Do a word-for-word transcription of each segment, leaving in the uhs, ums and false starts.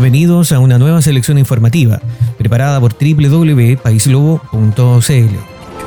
Bienvenidos a una nueva selección informativa preparada por doble u doble u doble u punto país lobo punto c l.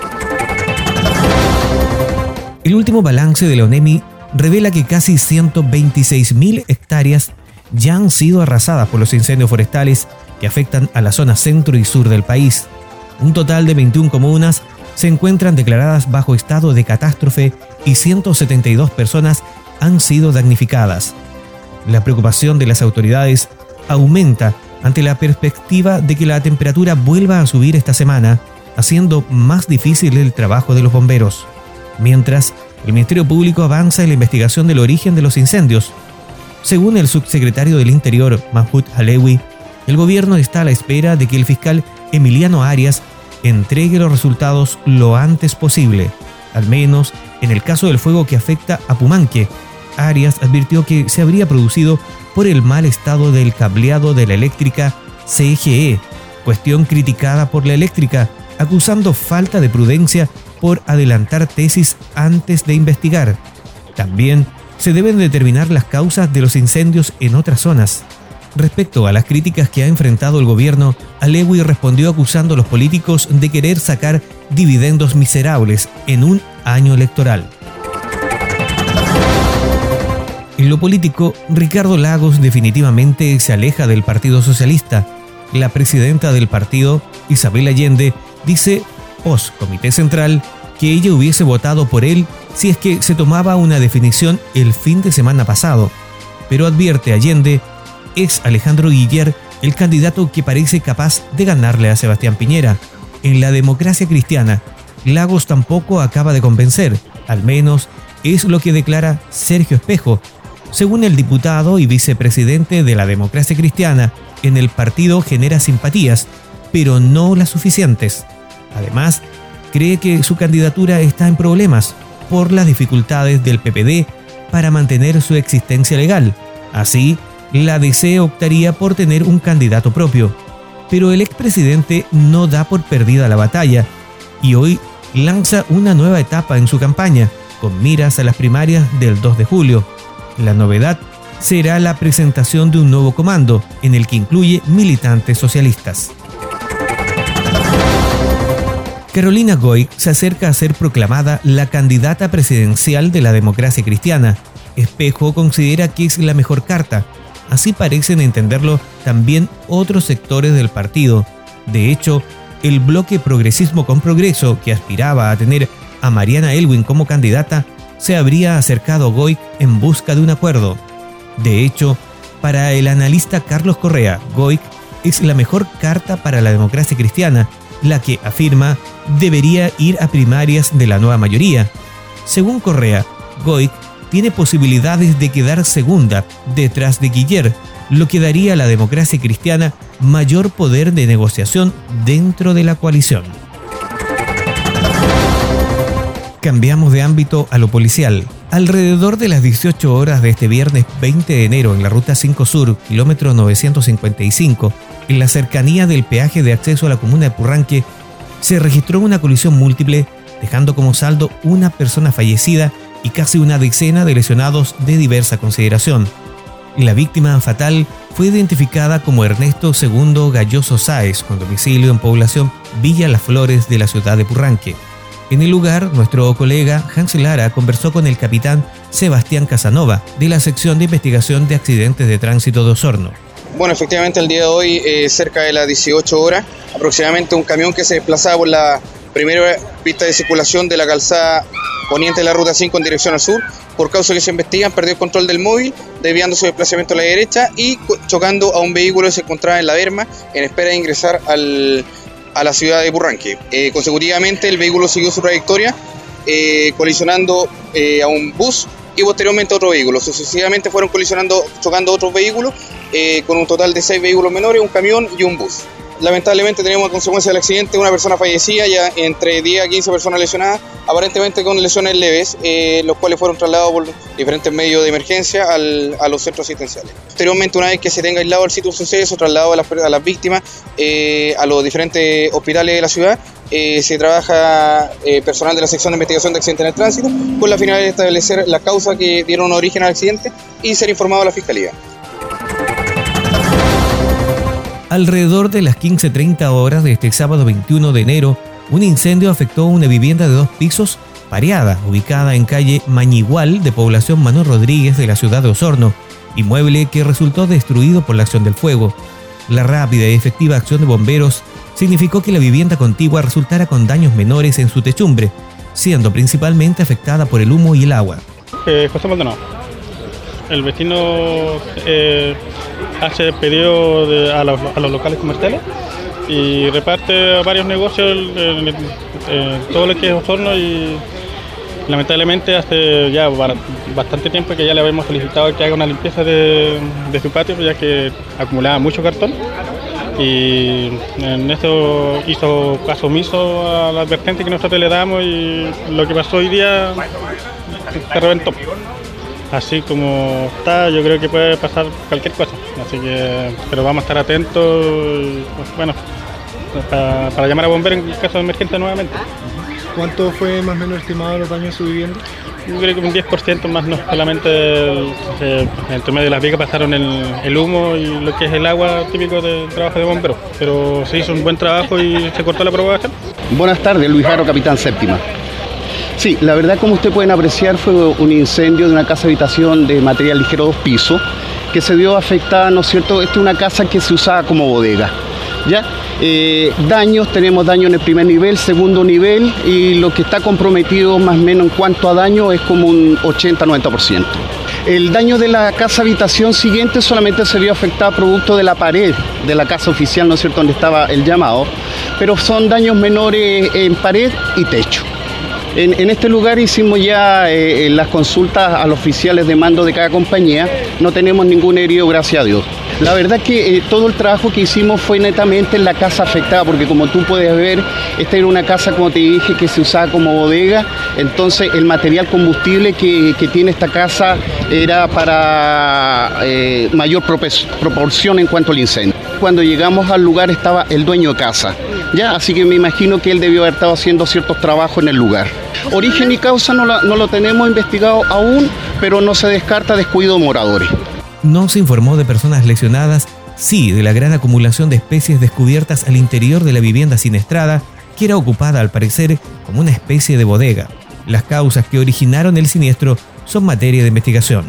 El último balance de la ONEMI revela que casi ciento veintiséis mil hectáreas ya han sido arrasadas por los incendios forestales que afectan a la zona centro y sur del país. Un total de veintiuna comunas se encuentran declaradas bajo estado de catástrofe y ciento setenta y dos personas han sido damnificadas. La preocupación de las autoridades aumenta ante la perspectiva de que la temperatura vuelva a subir esta semana, haciendo más difícil el trabajo de los bomberos. Mientras, el Ministerio Público avanza en la investigación del origen de los incendios. Según el subsecretario del Interior, Mahmoud Alewi, el gobierno está a la espera de que el fiscal Emiliano Arias entregue los resultados lo antes posible, al menos en el caso del fuego que afecta a Pumanque. Arias advirtió que se habría producido por el mal estado del cableado de la eléctrica C G E, cuestión criticada por la eléctrica, acusando falta de prudencia por adelantar tesis antes de investigar. También se deben determinar las causas de los incendios en otras zonas. Respecto a las críticas que ha enfrentado el gobierno, Alewi respondió acusando a los políticos de querer sacar dividendos miserables en un año electoral. En lo político, Ricardo Lagos definitivamente se aleja del Partido Socialista. La presidenta del partido, Isabel Allende, dice post Comité Central que ella hubiese votado por él si es que se tomaba una definición el fin de semana pasado. Pero advierte Allende, es Alejandro Guillier el candidato que parece capaz de ganarle a Sebastián Piñera. En la democracia cristiana, Lagos tampoco acaba de convencer, al menos es lo que declara Sergio Espejo. Según el diputado y vicepresidente de la democracia cristiana, en el partido genera simpatías, pero no las suficientes. Además, cree que su candidatura está en problemas por las dificultades del P P D para mantener su existencia legal. Así, la D C optaría por tener un candidato propio. Pero el expresidente no da por perdida la batalla y hoy lanza una nueva etapa en su campaña, con miras a las primarias del dos de julio. La novedad será la presentación de un nuevo comando, en el que incluye militantes socialistas. Carolina Goy se acerca a ser proclamada la candidata presidencial de la democracia cristiana. Espejo considera que es la mejor carta. Así parecen entenderlo también otros sectores del partido. De hecho, el bloque Progresismo con Progreso, que aspiraba a tener a Mariana Elwin como candidata, se habría acercado a Goy en busca de un acuerdo. De hecho, para el analista Carlos Correa, Goy es la mejor carta para la democracia cristiana, la que afirma debería ir a primarias de la nueva mayoría. Según Correa, Goy tiene posibilidades de quedar segunda detrás de Guillier, lo que daría a la democracia cristiana mayor poder de negociación dentro de la coalición. Cambiamos de ámbito a lo policial. Alrededor de las dieciocho horas de este viernes veinte de enero en la Ruta cinco Sur, kilómetro novecientos cincuenta y cinco, en la cercanía del peaje de acceso a la comuna de Purranque, se registró una colisión múltiple, dejando como saldo una persona fallecida y casi una decena de lesionados de diversa consideración. La víctima fatal fue identificada como Ernesto Segundo Galloso Sáez, con domicilio en población Villa Las Flores de la ciudad de Purranque. En el lugar, nuestro colega Hans Lara conversó con el capitán Sebastián Casanova, de la sección de investigación de accidentes de tránsito de Osorno. Bueno, efectivamente el día de hoy, eh, cerca de las dieciocho horas, aproximadamente un camión que se desplazaba por la primera pista de circulación de la calzada poniente de la Ruta cinco en dirección al sur, por causa que se investigan, perdió el control del móvil, desviando su desplazamiento a la derecha y chocando a un vehículo que se encontraba en la berma en espera de ingresar al... a la ciudad de Purranque. Eh, consecutivamente el vehículo siguió su trayectoria, eh, colisionando eh, a un bus y posteriormente a otro vehículo. Sucesivamente fueron colisionando, chocando otros vehículos, eh, con un total de seis vehículos menores, un camión y un bus. Lamentablemente tenemos a consecuencia del accidente una persona fallecida, ya entre diez a quince personas lesionadas, aparentemente con lesiones leves, eh, los cuales fueron trasladados por diferentes medios de emergencia al, a los centros asistenciales. Posteriormente, una vez que se tenga aislado el sitio de suceso, trasladado a las, a las víctimas eh, a los diferentes hospitales de la ciudad, eh, se trabaja eh, personal de la sección de investigación de accidentes en el tránsito con la finalidad de establecer las causas que dieron origen al accidente y ser informado a la Fiscalía. Alrededor de las quince treinta horas de este sábado veintiuno de enero, un incendio afectó una vivienda de dos pisos pareada, ubicada en calle Mañigual de población Manuel Rodríguez de la ciudad de Osorno, inmueble que resultó destruido por la acción del fuego. La rápida y efectiva acción de bomberos significó que la vivienda contigua resultara con daños menores en su techumbre, siendo principalmente afectada por el humo y el agua. Eh, José Maldonado. El vecino eh, hace pedido de, a, los, a los locales comerciales y reparte a varios negocios en, en, en todo lo que es Osorno, y lamentablemente hace ya bastante tiempo que ya le habíamos solicitado que haga una limpieza de, de su patio, ya que acumulaba mucho cartón, y en eso hizo caso omiso a la advertencia que nosotros le damos, y lo que pasó hoy día se reventó. Así como está, yo creo que puede pasar cualquier cosa, así que, pero vamos a estar atentos, y, pues, bueno, para, para llamar a bomberos en caso de emergencia nuevamente. ¿Cuánto fue más o menos estimado los daños en su vivienda? Yo creo que un diez por ciento más, no solamente el, eh, entre medio de las vigas pasaron el, el humo y lo que es el agua típico del trabajo de bomberos, pero se hizo un buen trabajo y se cortó la propagación. Buenas tardes, Luis Jaro, capitán séptima. Sí, la verdad, como ustedes pueden apreciar, fue un incendio de una casa habitación de material ligero dos pisos que se vio afectada, ¿no es cierto? Esta es una casa que se usaba como bodega, ¿ya? Eh, daños, tenemos daño en el primer nivel, segundo nivel, y lo que está comprometido más o menos en cuanto a daño es como un ochenta a noventa por ciento. El daño de la casa habitación siguiente solamente se vio afectada producto de la pared de la casa oficial, ¿no es cierto?, donde estaba el llamado, pero son daños menores en pared y techo. En, en este lugar hicimos ya eh, las consultas a los oficiales de mando de cada compañía, no tenemos ningún herido, gracias a Dios. La verdad que eh, todo el trabajo que hicimos fue netamente en la casa afectada, porque como tú puedes ver, esta era una casa, como te dije, que se usaba como bodega, entonces el material combustible que, que tiene esta casa era para eh, mayor proporción en cuanto al incendio. Cuando llegamos al lugar estaba el dueño de casa, ya, así que me imagino que él debió haber estado haciendo ciertos trabajos en el lugar. Origen y causa no, la, no lo tenemos investigado aún, pero no se descarta descuido de moradores. No se informó de personas lesionadas, sí de la gran acumulación de especies descubiertas al interior de la vivienda siniestrada, que era ocupada al parecer como una especie de bodega. Las causas que originaron el siniestro son materia de investigación.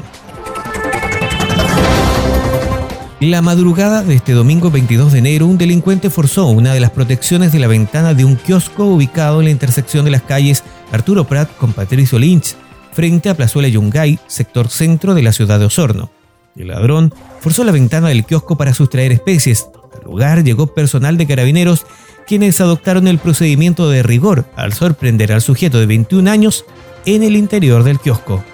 La madrugada de este domingo veintidós de enero, un delincuente forzó una de las protecciones de la ventana de un kiosco ubicado en la intersección de las calles Arturo Prat con Patricio Lynch, frente a Plazuela Yungay, sector centro de la ciudad de Osorno. El ladrón forzó la ventana del kiosco para sustraer especies. Al lugar llegó personal de carabineros, quienes adoptaron el procedimiento de rigor al sorprender al sujeto de veintiún años en el interior del kiosco.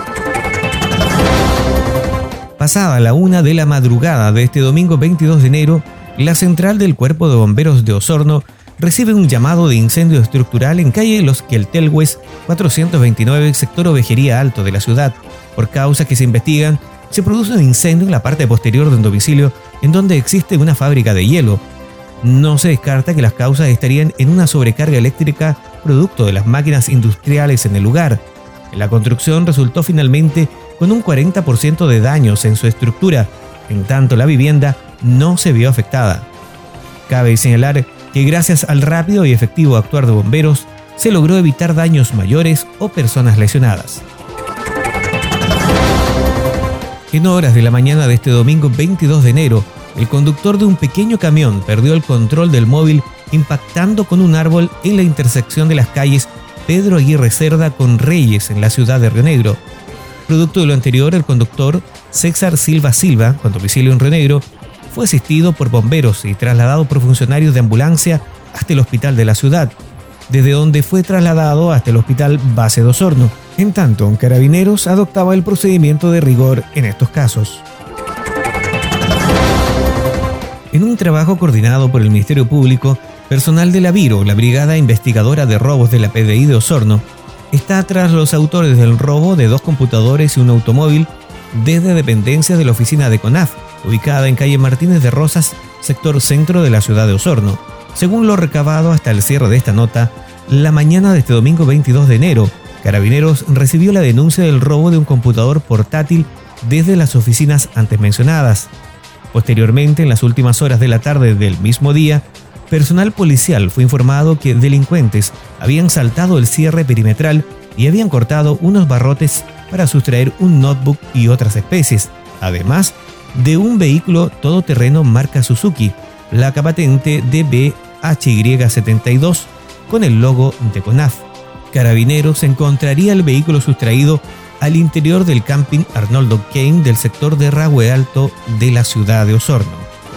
Pasada la una de la madrugada de este domingo veintidós de enero, la central del Cuerpo de Bomberos de Osorno recibe un llamado de incendio estructural en calle Los Queltelhues cuatrocientos veintinueve, sector Ovejería Alto de la ciudad. Por causas que se investigan, se produce un incendio en la parte posterior de un domicilio en donde existe una fábrica de hielo. No se descarta que las causas estarían en una sobrecarga eléctrica producto de las máquinas industriales en el lugar. La construcción resultó finalmente con un cuarenta por ciento de daños en su estructura, en tanto la vivienda no se vio afectada. Cabe señalar que gracias al rápido y efectivo actuar de bomberos, se logró evitar daños mayores o personas lesionadas. En horas de la mañana de este domingo veintidós de enero, el conductor de un pequeño camión perdió el control del móvil impactando con un árbol en la intersección de las calles Pedro Aguirre Cerda con Reyes en la ciudad de Río Negro. Producto de lo anterior, el conductor César Silva Silva, con domicilio en Río Negro, fue asistido por bomberos y trasladado por funcionarios de ambulancia hasta el hospital de la ciudad, desde donde fue trasladado hasta el hospital base de Osorno. En tanto, Carabineros adoptaba el procedimiento de rigor en estos casos. En un trabajo coordinado por el Ministerio Público, personal de la Viro, la Brigada Investigadora de Robos de la P D I de Osorno, está tras los autores del robo de dos computadores y un automóvil desde dependencias de la oficina de CONAF, ubicada en calle Martínez de Rosas, sector centro de la ciudad de Osorno. Según lo recabado hasta el cierre de esta nota, la mañana de este domingo veintidós de enero, Carabineros recibió la denuncia del robo de un computador portátil desde las oficinas antes mencionadas. Posteriormente, en las últimas horas de la tarde del mismo día, personal policial fue informado que delincuentes habían saltado el cierre perimetral y habían cortado unos barrotes para sustraer un notebook y otras especies, además de un vehículo todoterreno marca Suzuki, placa patente D B H Y setenta y dos, con el logo de CONAF. Carabineros encontraría el vehículo sustraído al interior del camping Arnoldo Kane del sector de Rahue Alto de la ciudad de Osorno.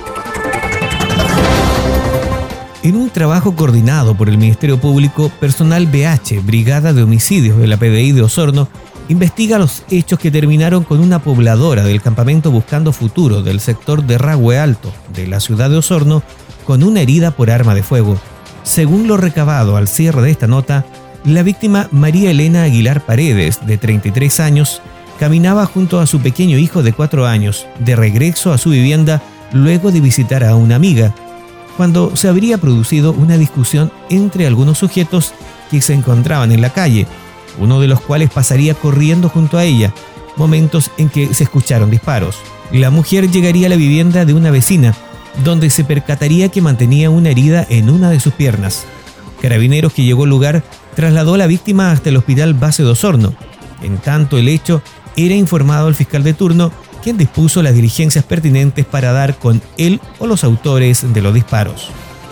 En un trabajo coordinado por el Ministerio Público, personal B H, Brigada de Homicidios de la P D I de Osorno, investiga los hechos que terminaron con una pobladora del campamento Buscando Futuro del sector de Rahue Alto de la ciudad de Osorno con una herida por arma de fuego. Según lo recabado al cierre de esta nota, la víctima María Elena Aguilar Paredes, de treinta y tres años, caminaba junto a su pequeño hijo de cuatro años, de regreso a su vivienda luego de visitar a una amiga, cuando se habría producido una discusión entre algunos sujetos que se encontraban en la calle, uno de los cuales pasaría corriendo junto a ella, momentos en que se escucharon disparos. La mujer llegaría a la vivienda de una vecina, donde se percataría que mantenía una herida en una de sus piernas. Carabineros, que llegó al lugar, trasladó a la víctima hasta el hospital base de Osorno. En tanto, el hecho era informado al fiscal de turno, quien dispuso las diligencias pertinentes para dar con él o los autores de los disparos.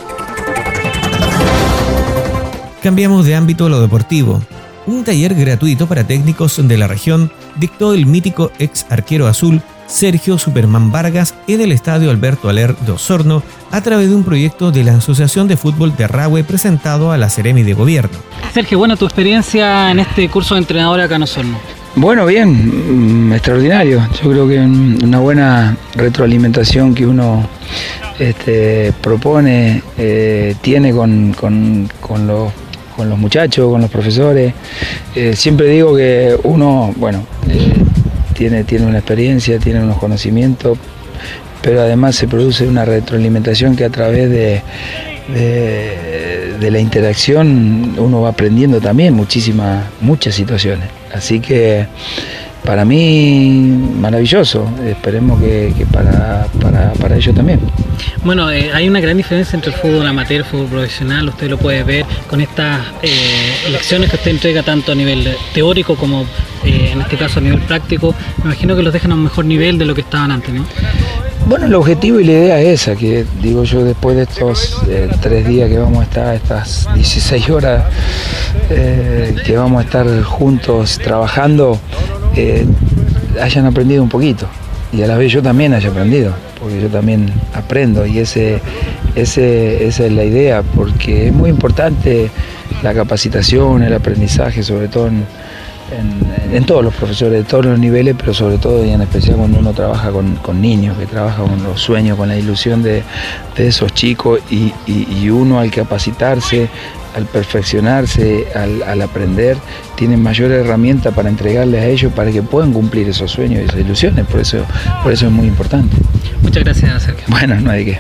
Cambiamos de ámbito a lo deportivo. Un taller gratuito para técnicos de la región dictó el mítico ex arquero azul Sergio Superman Vargas en el Estadio Alberto Aller de Osorno a través de un proyecto de la Asociación de Fútbol de Rahue presentado a la Seremi de Gobierno. Sergio, bueno, tu experiencia en este curso de entrenador acá en Osorno. Bueno, bien, extraordinario. Yo creo que una buena retroalimentación que uno este, propone, eh, tiene con, con, con, los, con los muchachos, con los profesores. Eh, siempre digo que uno, bueno, eh, tiene, tiene una experiencia, tiene unos conocimientos, pero además se produce una retroalimentación que a través de, de, de la interacción uno va aprendiendo también muchísimas, muchas situaciones. Así que para mí maravilloso, esperemos que, que para, para, para ellos también. Bueno, eh, hay una gran diferencia entre el fútbol amateur y el fútbol profesional, usted lo puede ver con estas eh, lecciones que usted entrega tanto a nivel teórico como eh, en este caso a nivel práctico. Me imagino que los dejan a un mejor nivel de lo que estaban antes, ¿no? Bueno, el objetivo y la idea es esa, que digo yo, después de estos eh, tres días que vamos a estar, estas dieciséis horas eh, que vamos a estar juntos trabajando, eh, hayan aprendido un poquito y a la vez yo también haya aprendido, porque yo también aprendo y ese, ese, esa es la idea, porque es muy importante la capacitación, el aprendizaje, sobre todo en, en, en todos los profesores, de todos los niveles, pero sobre todo y en especial cuando uno trabaja con, con niños, que trabaja con los sueños, con la ilusión de, de esos chicos y, y, y uno al capacitarse, al perfeccionarse, al, al aprender, tienen mayor herramienta para entregarles a ellos para que puedan cumplir esos sueños y esas ilusiones, por eso, por eso es muy importante. Muchas gracias, Sergio. Bueno, no hay de qué.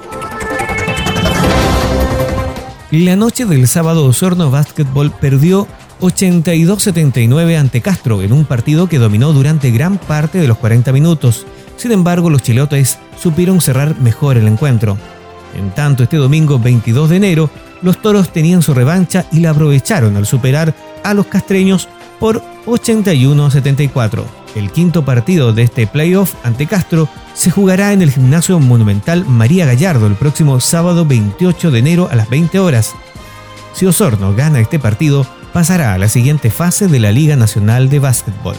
La noche del sábado, Osorno Básquetbol perdió ochenta y dos a setenta y nueve ante Castro en un partido que dominó durante gran parte de los cuarenta minutos. Sin embargo, los chilotes supieron cerrar mejor el encuentro. En tanto, este domingo veintidós de enero, los toros tenían su revancha y la aprovecharon al superar a los castreños por ochenta y uno a setenta y cuatro. El quinto partido de este playoff ante Castro se jugará en el Gimnasio Monumental María Gallardo el próximo sábado veintiocho de enero a las veinte horas. Si Osorno gana este partido, pasará a la siguiente fase de la Liga Nacional de Básquetbol.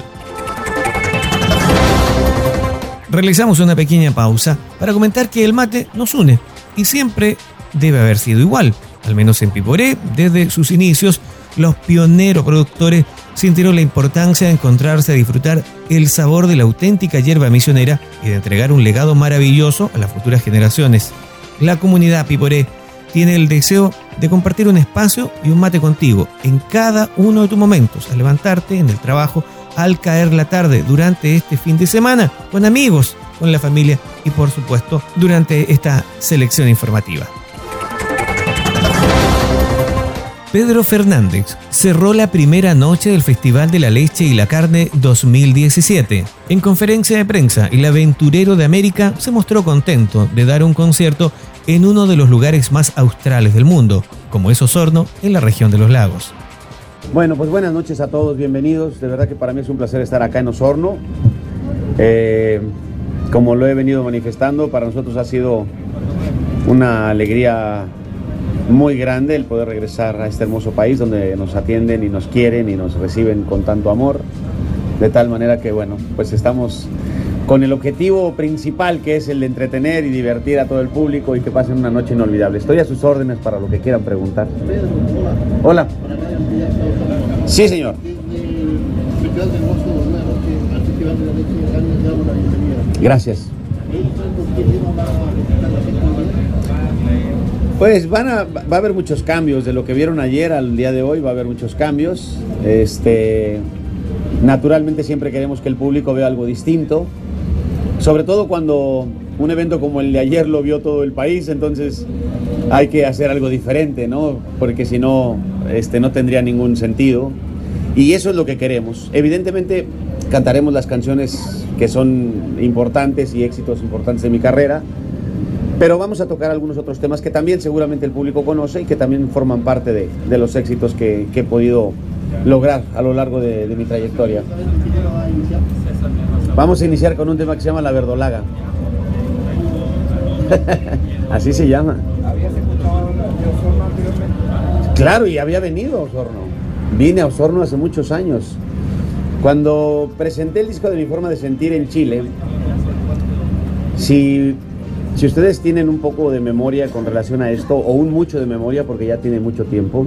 Realizamos una pequeña pausa para comentar que el mate nos une y siempre debe haber sido igual. Al menos en Piporé, desde sus inicios, los pioneros productores sintieron la importancia de encontrarse a disfrutar el sabor de la auténtica hierba misionera y de entregar un legado maravilloso a las futuras generaciones. La comunidad Piporé tiene el deseo de compartir un espacio y un mate contigo en cada uno de tus momentos, al levantarte, en el trabajo, al caer la tarde, durante este fin de semana, con amigos, con la familia y por supuesto durante esta selección informativa. Pedro Fernández cerró la primera noche del Festival de la Leche y la Carne dos mil diecisiete. En conferencia de prensa, el aventurero de América se mostró contento de dar un concierto en uno de los lugares más australes del mundo, como es Osorno, en la región de los lagos. Bueno, pues buenas noches a todos, bienvenidos. De verdad que para mí es un placer estar acá en Osorno. Eh, como lo he venido manifestando, para nosotros ha sido una alegría muy grande el poder regresar a este hermoso país donde nos atienden y nos quieren y nos reciben con tanto amor, de tal manera que bueno, pues estamos con el objetivo principal, que es el de entretener y divertir a todo el público y que pasen una noche inolvidable. Estoy a sus órdenes para lo que quieran preguntar. Hola. Sí, señor. Gracias. Pues van a, va a haber muchos cambios, de lo que vieron ayer al día de hoy va a haber muchos cambios. Este, naturalmente siempre queremos que el público vea algo distinto, sobre todo cuando un evento como el de ayer lo vio todo el país, entonces hay que hacer algo diferente, ¿no? Porque si no, este, no tendría ningún sentido. Y eso es lo que queremos. Evidentemente cantaremos las canciones que son importantes y éxitos importantes de mi carrera, pero vamos a tocar algunos otros temas que también seguramente el público conoce y que también forman parte de, de los éxitos que, que he podido lograr a lo largo de, de mi trayectoria. Vamos a iniciar con un tema que se llama La Verdolaga. Así se llama. Claro, y había venido a Osorno. Vine a Osorno hace muchos años. Cuando presenté el disco de Mi Forma de Sentir en Chile, si... Si ustedes tienen un poco de memoria con relación a esto, o un mucho de memoria porque ya tiene mucho tiempo,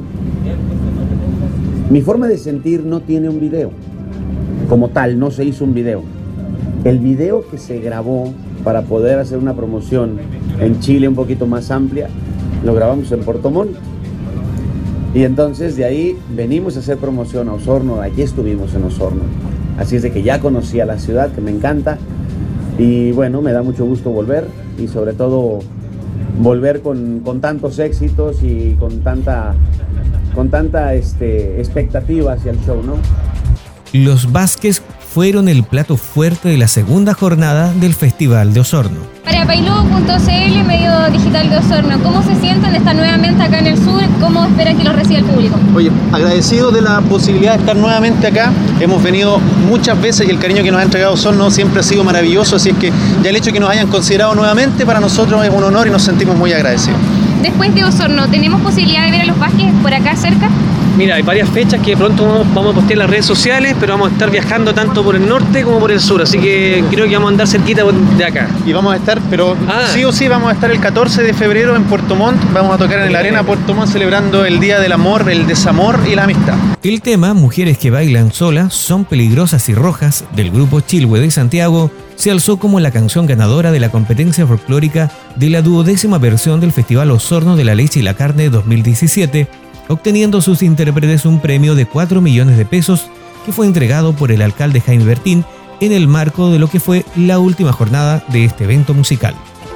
Mi Forma de Sentir no tiene un video. Como tal, no se hizo un video. El video que se grabó para poder hacer una promoción en Chile un poquito más amplia, lo grabamos en Puerto Montt. Y entonces de ahí venimos a hacer promoción a Osorno, aquí estuvimos en Osorno. Así es de que ya conocí a la ciudad, que me encanta. Y bueno, me da mucho gusto volver y sobre todo volver con, con tantos éxitos y con tanta, con tanta este, expectativa hacia el show, ¿no? Los Vázquez fueron el plato fuerte de la segunda jornada del Festival de Osorno. Para Pailú punto c l, medio digital de Osorno, ¿cómo se sienten de estar nuevamente acá en el sur? ¿Cómo esperan que los reciba el público? Oye, agradecido de la posibilidad de estar nuevamente acá. Hemos venido muchas veces y el cariño que nos ha entregado Osorno siempre ha sido maravilloso, así es que ya el hecho de que nos hayan considerado nuevamente para nosotros es un honor y nos sentimos muy agradecidos. Después de Osorno, ¿tenemos posibilidad de ver a los Vázquez por acá cerca? Mira, hay varias fechas que pronto vamos a postear en las redes sociales, pero vamos a estar viajando tanto por el norte como por el sur, así que creo que vamos a andar cerquita de acá. Y vamos a estar, pero ah. sí o sí vamos a estar el catorce de febrero en Puerto Montt, vamos a tocar en la Arena Puerto Montt celebrando el Día del Amor, el Desamor y la Amistad. El tema Mujeres que bailan solas son peligrosas y rojas del grupo Chilhue de Santiago se alzó como la canción ganadora de la competencia folclórica de la duodécima versión del Festival Osorno de la Leche y la Carne dos mil diecisiete, obteniendo sus intérpretes un premio de cuatro millones de pesos que fue entregado por el alcalde Jaime Bertín en el marco de lo que fue la última jornada de este evento musical.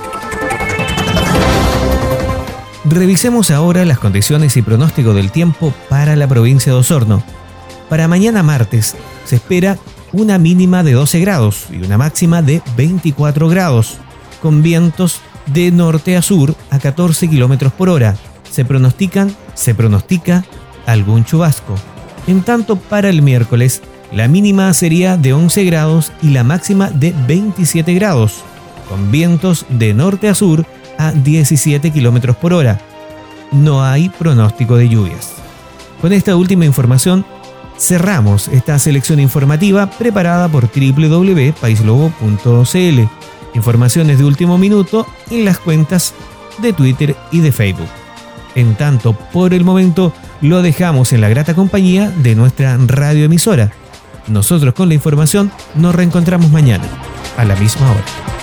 Revisemos ahora las condiciones y pronóstico del tiempo para la provincia de Osorno. Para mañana martes se espera una mínima de doce grados y una máxima de veinticuatro grados, con vientos de norte a sur a catorce kilómetros por hora. Se pronostican, se pronostica algún chubasco. En tanto, para el miércoles, la mínima sería de once grados y la máxima de veintisiete grados, con vientos de norte a sur a diecisiete kilómetros por hora. No hay pronóstico de lluvias. Con esta última información, cerramos esta selección informativa preparada por doble u doble u doble u punto paislobo punto c l. Informaciones de último minuto en las cuentas de Twitter y de Facebook. En tanto, por el momento, lo dejamos en la grata compañía de nuestra radioemisora. Nosotros con la información nos reencontramos mañana, a la misma hora.